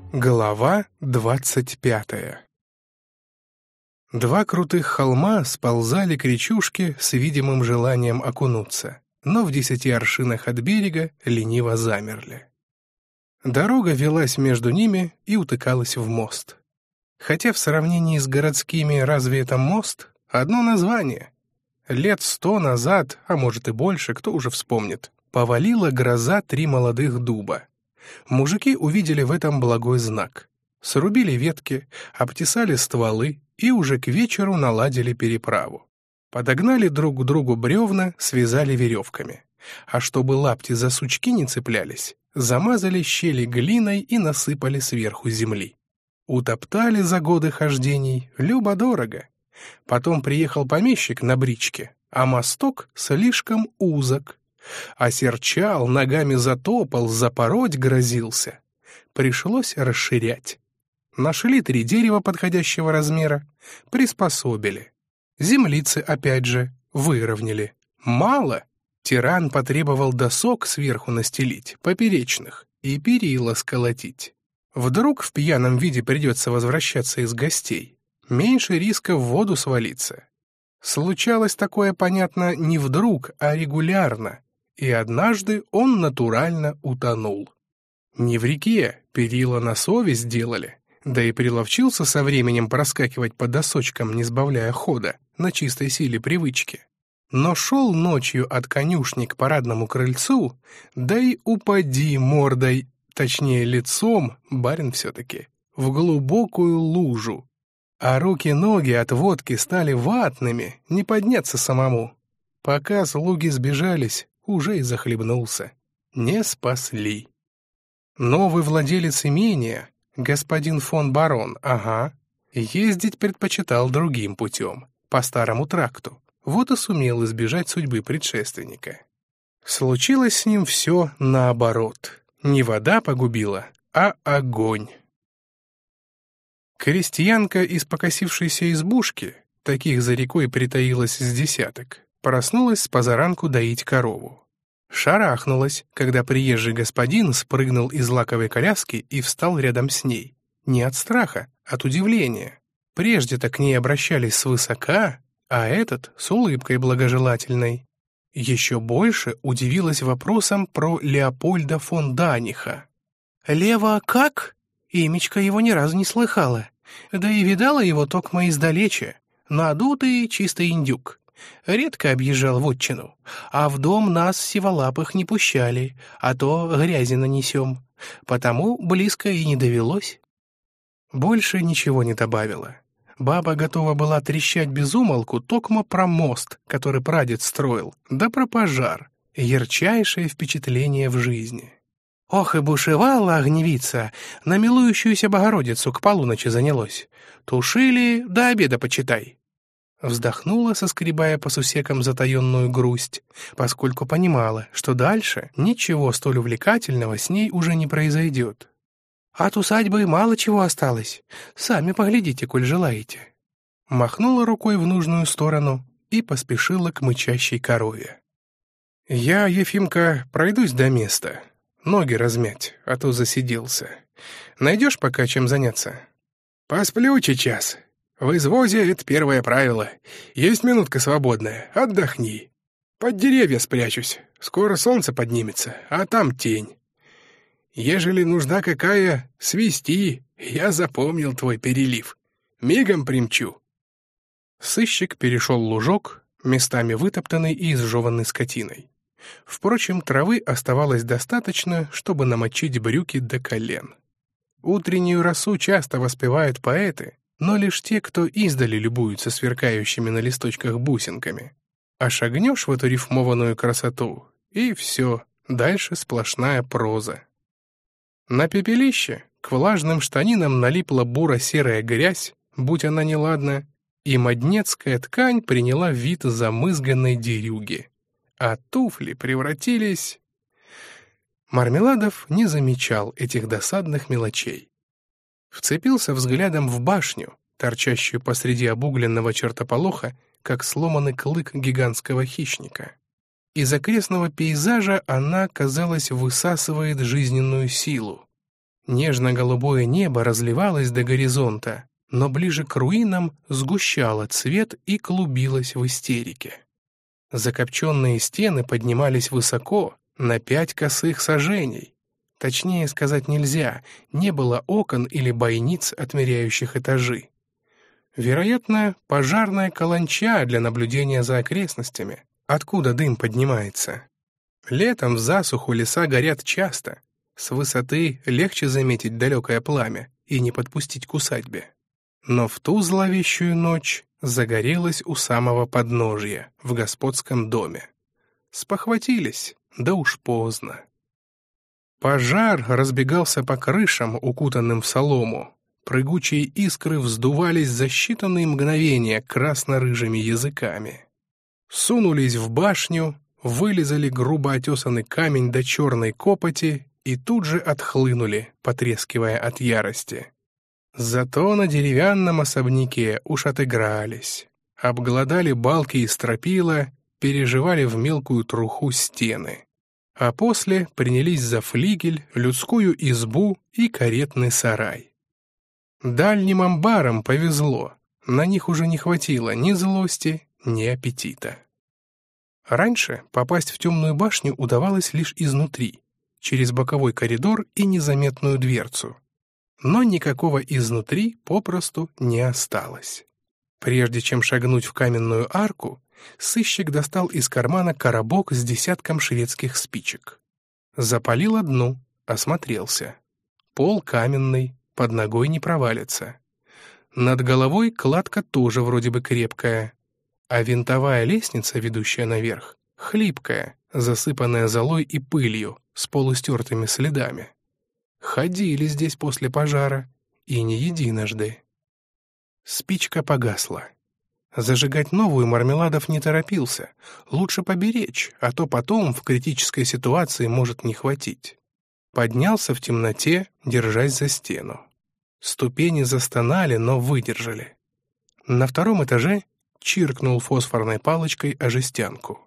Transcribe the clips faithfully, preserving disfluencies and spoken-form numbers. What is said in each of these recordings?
Глава двадцать пятая. Два крутых холма сползали к речушке с видимым желанием окунуться, но в десяти аршинах от берега лениво замерли. Дорога велась между ними и утыкалась в мост. Хотя в сравнении с городскими разве это мост? Одно название. Лет сто назад, а может и больше, кто уже вспомнит, повалила гроза три молодых дуба. Мужики увидели в этом благой знак. Срубили ветки, обтесали стволы и уже к вечеру наладили переправу. Подогнали друг к другу бревна, связали веревками. А чтобы лапти за сучки не цеплялись, замазали щели глиной и насыпали сверху земли. Утоптали за годы хождений любо-дорого. Потом приехал помещик на бричке, а мосток слишком узок. Осерчал, ногами затопал, запороть грозился. Пришлось расширять. Нашли три дерева подходящего размера, приспособили. Землицы опять же выровняли. Мало. Тиран потребовал досок сверху настелить, поперечных, и перила сколотить. Вдруг в пьяном виде придется возвращаться из гостей. Меньше риска в воду свалиться. Случалось такое, понятно, не вдруг, а регулярно. И однажды он натурально утонул. Не в реке, перила на совесть делали, да и приловчился со временем проскакивать по досочкам, не сбавляя хода, на чистой силе привычки. Но шел ночью от конюшни к парадному крыльцу, да и упади мордой, точнее лицом, барин все-таки, в глубокую лужу. А руки-ноги от водки стали ватными, не подняться самому. Пока слуги сбежались, уже и захлебнулся. Не спасли. Новый владелец имения, господин фон барон, ага, ездить предпочитал другим путем, по старому тракту. Вот и сумел избежать судьбы предшественника. Случилось с ним все наоборот. Не вода погубила, а огонь. Крестьянка из покосившейся избушки, таких за рекой притаилась с десяток, проснулась с позаранку доить корову. Шарахнулась, когда приезжий господин спрыгнул из лаковой коляски и встал рядом с ней. Не от страха, от удивления. Прежде-то к ней обращались свысока, а этот с улыбкой благожелательной. Еще больше удивилась вопросом про Леопольда фон Даниха. «Лева как? Имечко его ни разу не слыхала. Да и видала его токмо издалече. Надутый чистый индюк. Редко объезжал вотчину, а в дом нас сиволапых не пущали, а то грязи нанесем. Потому близко и не довелось». Больше ничего не добавила. Баба готова была трещать без умолку токмо про мост, который прадед строил, да про пожар. Ярчайшее впечатление в жизни. Ох, и бушевала огневица, на милующуюся Богородицу к полуночи занялось. Тушили до обеда, почитай. Вздохнула, соскребая по сусекам затаенную грусть, поскольку понимала, что дальше ничего столь увлекательного с ней уже не произойдет. От усадьбы мало чего осталось. Сами поглядите, коль желаете. Махнула рукой в нужную сторону и поспешила к мычащей корове. Я, Ефимка, пройдусь до места. Ноги размять, а то засиделся. Найдешь пока чем заняться? Посплю сейчас. В извозе это первое правило. Есть минутка свободная, отдохни. Под деревья спрячусь, скоро солнце поднимется, а там тень. Ежели нужда какая, свисти, я запомнил твой перелив. Мигом примчу. Сыщик перешел лужок, местами вытоптанный и изжеванный скотиной. Впрочем, травы оставалось достаточно, чтобы намочить брюки до колен. Утреннюю росу часто воспевают поэты, но лишь те, кто издали любуются сверкающими на листочках бусинками. А шагнешь в эту рифмованную красоту, и все, дальше сплошная проза. На пепелище к влажным штанинам налипла буро-серая грязь, будь она неладна, и моднецкая ткань приняла вид замызганной дерюги. А туфли превратились... Мармеладов не замечал этих досадных мелочей. Вцепился взглядом в башню, торчащую посреди обугленного чертополоха, как сломанный клык гигантского хищника. Из окрестного пейзажа она, казалось, высасывает жизненную силу. Нежно-голубое небо разливалось до горизонта, но ближе к руинам сгущало цвет и клубилось в истерике. Закопченные стены поднимались высоко, на пять косых саженей. Точнее сказать нельзя, не было окон или бойниц, отмеряющих этажи. Вероятно, пожарная каланча для наблюдения за окрестностями. Откуда дым поднимается? Летом в засуху леса горят часто. С высоты легче заметить далекое пламя и не подпустить к усадьбе. Но в ту зловещую ночь загорелось у самого подножья, в господском доме. Спохватились, да уж поздно. Пожар разбегался по крышам, укутанным в солому. Прыгучие искры вздувались за считанные мгновения красно-рыжими языками. Сунулись в башню, вылизали грубо отесанный камень до черной копоти и тут же отхлынули, потрескивая от ярости. Зато на деревянном особняке уж отыгрались. Обглодали балки и стропила, переживали в мелкую труху стены. А после принялись за флигель, людскую избу и каретный сарай. Дальним амбарам повезло, на них уже не хватило ни злости, ни аппетита. Раньше попасть в темную башню удавалось лишь изнутри, через боковой коридор и незаметную дверцу. Но никакого изнутри попросту не осталось. Прежде чем шагнуть в каменную арку, сыщик достал из кармана коробок с десятком шведских спичек. Запалил одну, осмотрелся. Пол каменный, под ногой не провалится. Над головой кладка тоже вроде бы крепкая, а винтовая лестница, ведущая наверх, хлипкая, засыпанная золой и пылью, с полустертыми следами. Ходили здесь после пожара, и не единожды. Спичка погасла. Зажигать новую Мармеладов не торопился. Лучше поберечь, а то потом в критической ситуации может не хватить. Поднялся в темноте, держась за стену. Ступени застонали, но выдержали. На втором этаже чиркнул фосфорной палочкой о жестянку.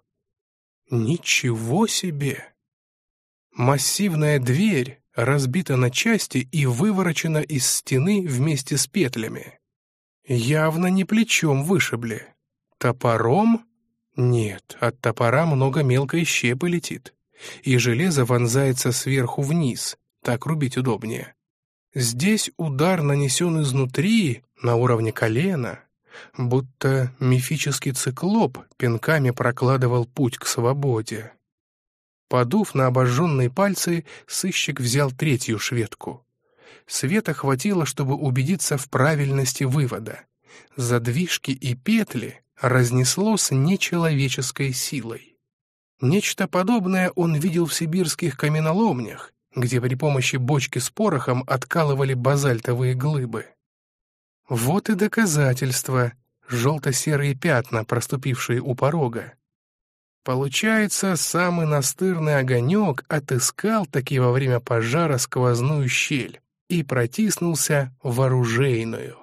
Ничего себе! Массивная дверь разбита на части и выворочена из стены вместе с петлями. Явно не плечом вышибли. Топором? Нет, от топора много мелкой щепы летит. И железо вонзается сверху вниз, так рубить удобнее. Здесь удар нанесен изнутри, на уровне колена, будто мифический циклоп пинками прокладывал путь к свободе. Подув на обожженные пальцы, сыщик взял третью шведку. Света хватило, чтобы убедиться в правильности вывода. Задвижки и петли разнесло с нечеловеческой силой. Нечто подобное он видел в сибирских каменоломнях, где при помощи бочки с порохом откалывали базальтовые глыбы. Вот и доказательства, желто-серые пятна, проступившие у порога. Получается, самый настырный огонек отыскал таки во время пожара сквозную щель и протиснулся в оружейную.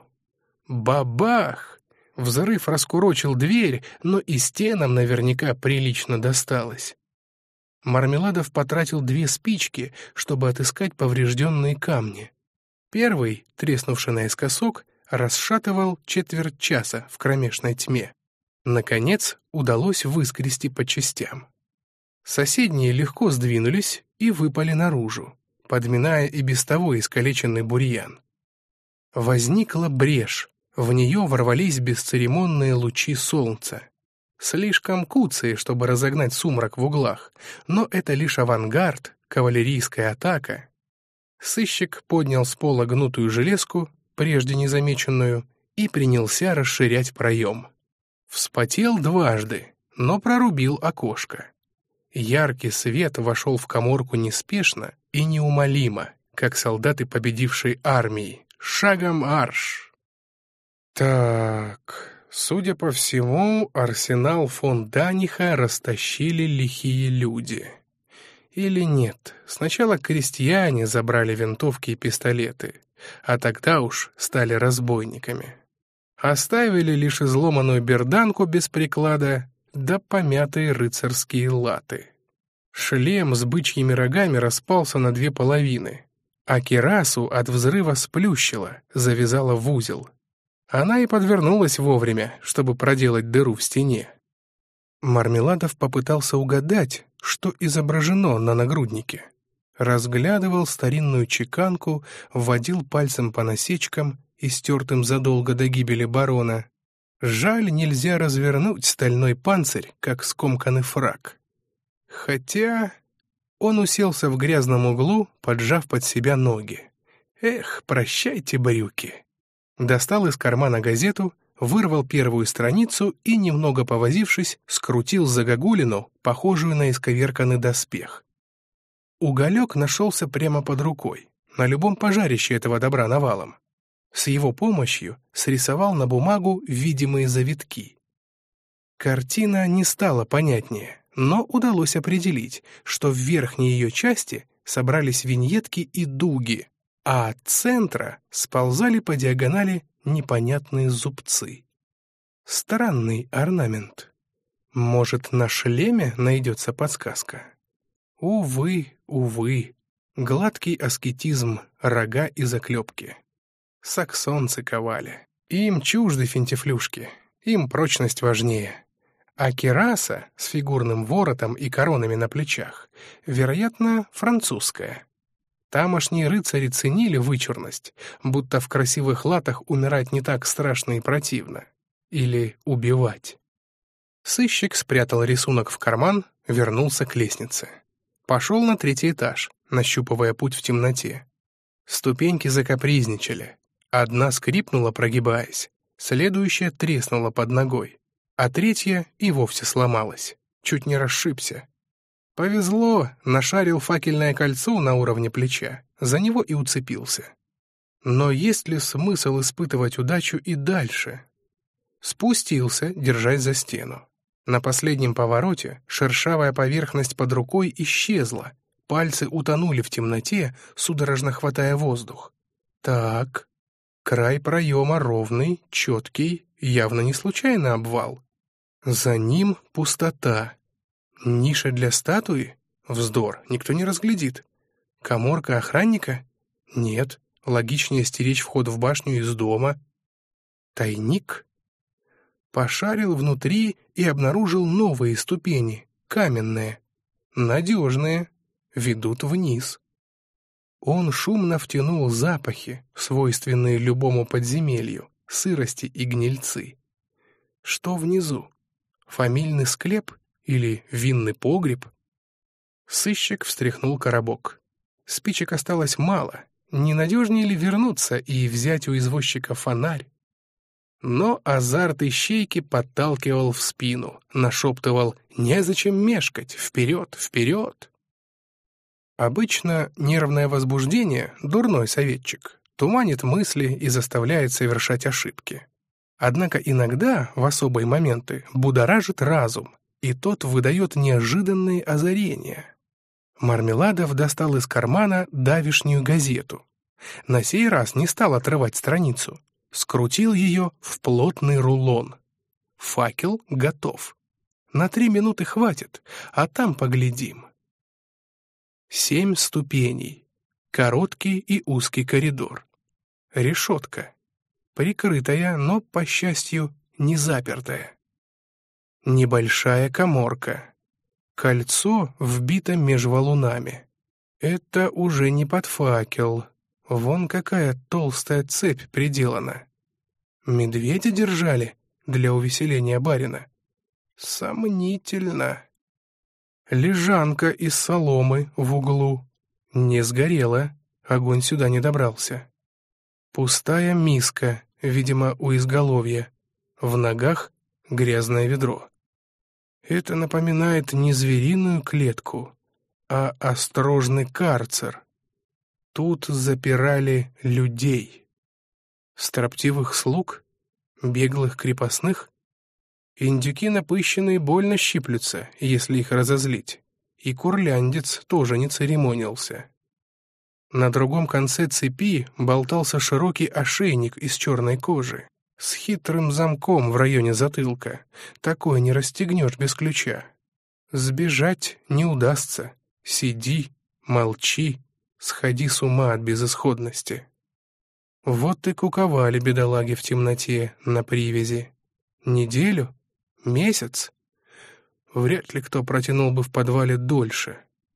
Бабах! Взрыв раскурочил дверь, но и стенам наверняка прилично досталось. Мармеладов потратил две спички, чтобы отыскать поврежденные камни. Первый, треснувший наискосок, расшатывал четверть часа в кромешной тьме. Наконец, удалось выскрести по частям. Соседние легко сдвинулись и выпали наружу, подминая и без того искалеченный бурьян. Возникла брешь, в нее ворвались бесцеремонные лучи солнца. Слишком куцые, чтобы разогнать сумрак в углах, но это лишь авангард, кавалерийская атака. Сыщик поднял с пола гнутую железку, прежде незамеченную, и принялся расширять проем. Вспотел дважды, но прорубил окошко. Яркий свет вошел в каморку неспешно и неумолимо, как солдаты победившей армии, шагом марш. Так, судя по всему, арсенал фон Даниха растащили лихие люди. Или нет, сначала крестьяне забрали винтовки и пистолеты, а тогда уж стали разбойниками. Оставили лишь изломанную берданку без приклада да помятые рыцарские латы. Шлем с бычьими рогами распался на две половины, а кирасу от взрыва сплющила, завязала в узел. Она и подвернулась вовремя, чтобы проделать дыру в стене. Мармеладов попытался угадать, что изображено на нагруднике. Разглядывал старинную чеканку, вводил пальцем по насечкам, истертым задолго до гибели барона. Жаль, нельзя развернуть стальной панцирь, как скомканный фрак. Хотя он уселся в грязном углу, поджав под себя ноги. Эх, прощайте, брюки. Достал из кармана газету, вырвал первую страницу и, немного повозившись, скрутил загогулину, похожую на исковерканный доспех. Уголек нашелся прямо под рукой, на любом пожарище этого добра навалом. С его помощью срисовал на бумагу видимые завитки. Картина не стала понятнее, но удалось определить, что в верхней ее части собрались виньетки и дуги, а от центра сползали по диагонали непонятные зубцы. Странный орнамент. Может, на шлеме найдется подсказка? Увы, увы. Гладкий аскетизм, рога и заклепки. Саксонцы ковали. Им чужды финтифлюшки, им прочность важнее. А кираса с фигурным воротом и коронами на плечах, вероятно, французская. Тамошние рыцари ценили вычурность, будто в красивых латах умирать не так страшно и противно. Или убивать. Сыщик спрятал рисунок в карман, вернулся к лестнице. Пошел на третий этаж, нащупывая путь в темноте. Ступеньки закапризничали. Одна скрипнула, прогибаясь, следующая треснула под ногой, а третья и вовсе сломалась. Чуть не расшибся. Повезло, нашарил факельное кольцо на уровне плеча, за него и уцепился. Но есть ли смысл испытывать удачу и дальше? Спустился, держась за стену. На последнем повороте шершавая поверхность под рукой исчезла, пальцы утонули в темноте, судорожно хватая воздух. Так, край проема ровный, четкий, явно не случайно обвал. За ним пустота. Ниша для статуи? Вздор, никто не разглядит. Каморка охранника? Нет, логичнее стеречь вход в башню из дома. Тайник? Пошарил внутри и обнаружил новые ступени, каменные. Надежные, ведут вниз. Он шумно втянул запахи, свойственные любому подземелью, сырости и гнильцы. Что внизу? Фамильный склеп или винный погреб? Сыщик встряхнул коробок. Спичек осталось мало. Не надежнее ли вернуться и взять у извозчика фонарь? Но азарт ищейки подталкивал в спину, нашептывал «незачем мешкать, вперед, вперед!». Обычно нервное возбуждение — дурной советчик, туманит мысли и заставляет совершать ошибки. Однако иногда, в особые моменты, будоражит разум, и тот выдает неожиданные озарения. Мармеладов достал из кармана давишнюю газету. На сей раз не стал отрывать страницу. Скрутил ее в плотный рулон. Факел готов. На три минуты хватит, а там поглядим. Семь ступеней. Короткий и узкий коридор. Решетка. Прикрытая, но, по счастью, не запертая. Небольшая каморка. Кольцо вбито меж валунами. Это уже не под факел. Вон какая толстая цепь приделана. Медведя держали для увеселения барина. Сомнительно. Лежанка из соломы в углу. Не сгорела, огонь сюда не добрался. Пустая миска, видимо, у изголовья. В ногах грязное ведро. Это напоминает не звериную клетку, а острожный карцер. Тут запирали людей. Строптивых слуг? Беглых крепостных? Индюки напыщенные больно щиплются, если их разозлить. И курляндец тоже не церемонился. На другом конце цепи болтался широкий ошейник из черной кожи с хитрым замком в районе затылка. Такое не расстегнешь без ключа. Сбежать не удастся. Сиди, молчи, Сходи с ума от безысходности. Вот и куковали бедолаги в темноте на привязи. Неделю? Месяц? Вряд ли кто протянул бы в подвале дольше.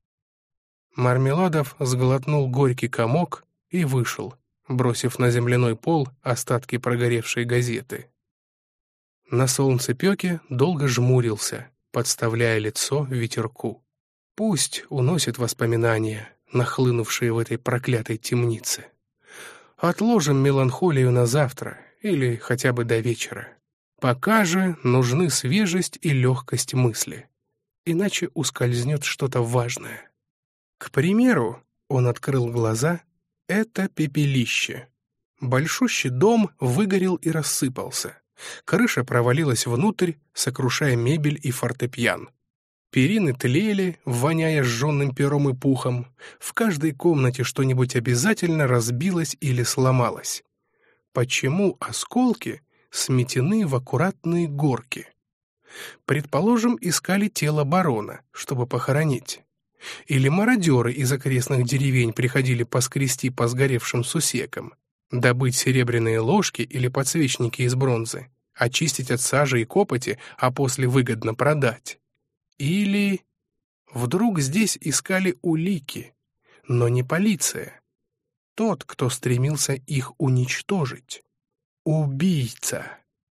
Мармеладов сглотнул горький комок и вышел, бросив на земляной пол остатки прогоревшей газеты. На солнцепёке долго жмурился, подставляя лицо ветерку. Пусть уносит воспоминания, нахлынувшие в этой проклятой темнице. Отложим меланхолию на завтра или хотя бы до вечера. Пока же нужны свежесть и легкость мысли, иначе ускользнет что-то важное. К примеру, он открыл глаза, это пепелище. Большущий дом выгорел и рассыпался. Крыша провалилась внутрь, сокрушая мебель и фортепиан. Перины тлели, воняя сжженным пером и пухом. В каждой комнате что-нибудь обязательно разбилось или сломалось. Почему осколки сметены в аккуратные горки? Предположим, искали тело барона, чтобы похоронить. Или мародеры из окрестных деревень приходили поскрести по сгоревшим сусекам, добыть серебряные ложки или подсвечники из бронзы, очистить от сажи и копоти, а после выгодно продать. Или вдруг здесь искали улики, но не полиция. Тот, кто стремился их уничтожить. Убийца.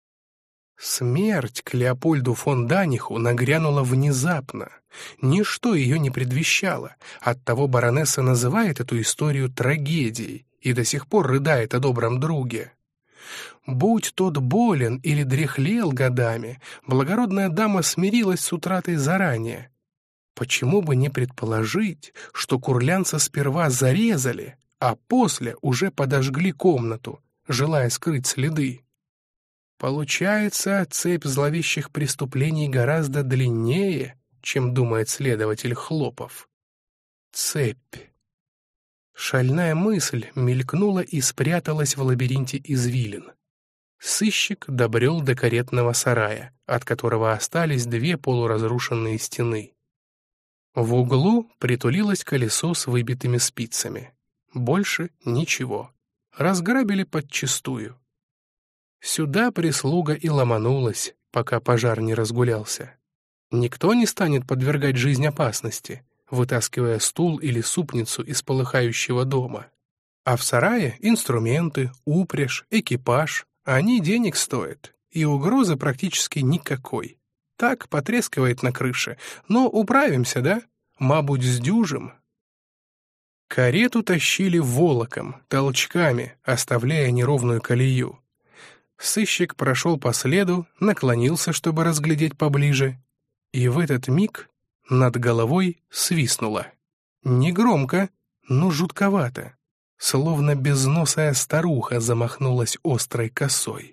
Смерть к Леопольду фон Даниху нагрянула внезапно. Ничто ее не предвещало. Оттого баронесса называет эту историю трагедией и до сих пор рыдает о добром друге. Будь тот болен или дряхлел годами, благородная дама смирилась с утратой заранее. Почему бы не предположить, что курлянца сперва зарезали, а после уже подожгли комнату, желая скрыть следы? Получается, цепь зловещих преступлений гораздо длиннее, чем думает следователь Хлопов. Цепь. Шальная мысль мелькнула и спряталась в лабиринте извилин. Сыщик добрел до каретного сарая, от которого остались две полуразрушенные стены. В углу притулилось колесо с выбитыми спицами. Больше ничего. Разграбили подчистую. Сюда прислуга и ломанулась, пока пожар не разгулялся. Никто не станет подвергать жизнь опасности, вытаскивая стул или супницу из полыхающего дома. А в сарае инструменты, упряжь, экипаж, они денег стоят, и угрозы практически никакой. Так потрескивает на крыше, но управимся, да? Мабуть, сдюжим. Карету тащили волоком, толчками, оставляя неровную колею. Сыщик прошел по следу, наклонился, чтобы разглядеть поближе, и в этот миг над головой свистнуло. Негромко, но жутковато, словно безносая старуха замахнулась острой косой.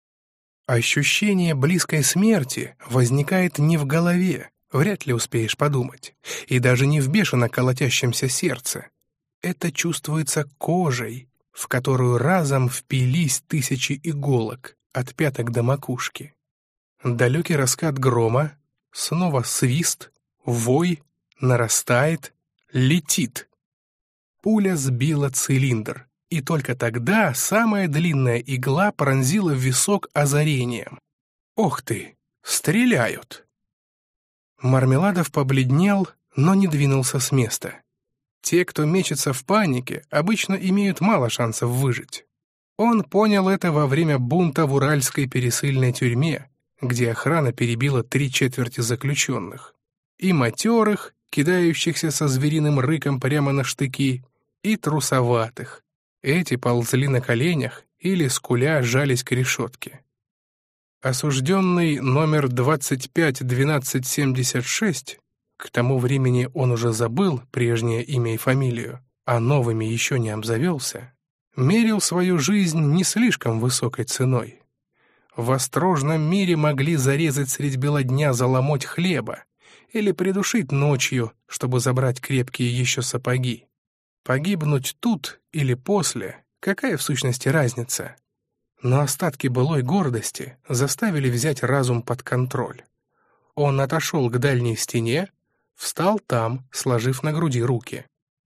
Ощущение близкой смерти возникает не в голове, вряд ли успеешь подумать, и даже не в бешено колотящемся сердце. Это чувствуется кожей, в которую разом впились тысячи иголок от пяток до макушки. Далекий раскат грома, снова свист, вой, нарастает, летит. Пуля сбила цилиндр, и только тогда самая длинная игла пронзила в висок озарением. «Ох ты! Стреляют!» Мармеладов побледнел, но не двинулся с места. Те, кто мечется в панике, обычно имеют мало шансов выжить. Он понял это во время бунта в Уральской пересыльной тюрьме, где охрана перебила три четверти заключенных. И матерых, кидающихся со звериным рыком прямо на штыки, и трусоватых. Эти ползли на коленях или, скуля, жались к решетке. Осужденный номер двадцать пять двенадцать семьдесят шесть, к тому времени он уже забыл прежнее имя и фамилию, а новыми еще не обзавелся, мерил свою жизнь не слишком высокой ценой. В острожном мире могли зарезать средь бела дня за ломоть хлеба или придушить ночью, чтобы забрать крепкие еще сапоги. Погибнуть тут или после, какая в сущности разница? Но остатки былой гордости заставили взять разум под контроль. Он отошел к дальней стене, встал там, сложив на груди руки.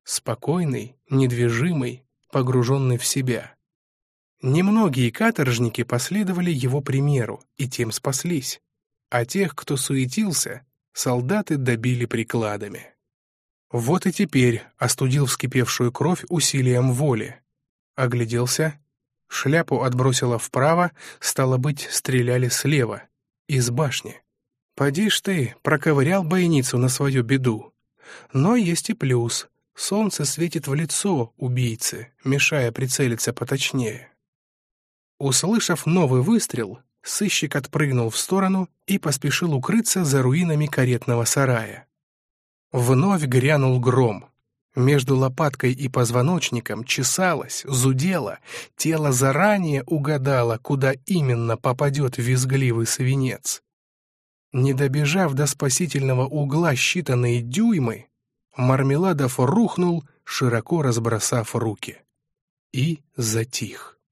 спокойный, недвижимый, погруженный в себя. Немногие каторжники последовали его примеру и тем спаслись, а тех, кто суетился, солдаты добили прикладами. Вот и теперь остудил вскипевшую кровь усилием воли. Огляделся, шляпу отбросило вправо, стало быть, стреляли слева, из башни. Поди ж ты, проковырял бойницу на свою беду. Но есть и плюс. Солнце светит в лицо убийце, мешая прицелиться поточнее. Услышав новый выстрел, сыщик отпрыгнул в сторону и поспешил укрыться за руинами каретного сарая. Вновь грянул гром. Между лопаткой и позвоночником чесалось, зудело, тело заранее угадало, куда именно попадет визгливый свинец. Не добежав до спасительного угла считанные дюймы, Мармеладов рухнул, широко разбросав руки. И затих.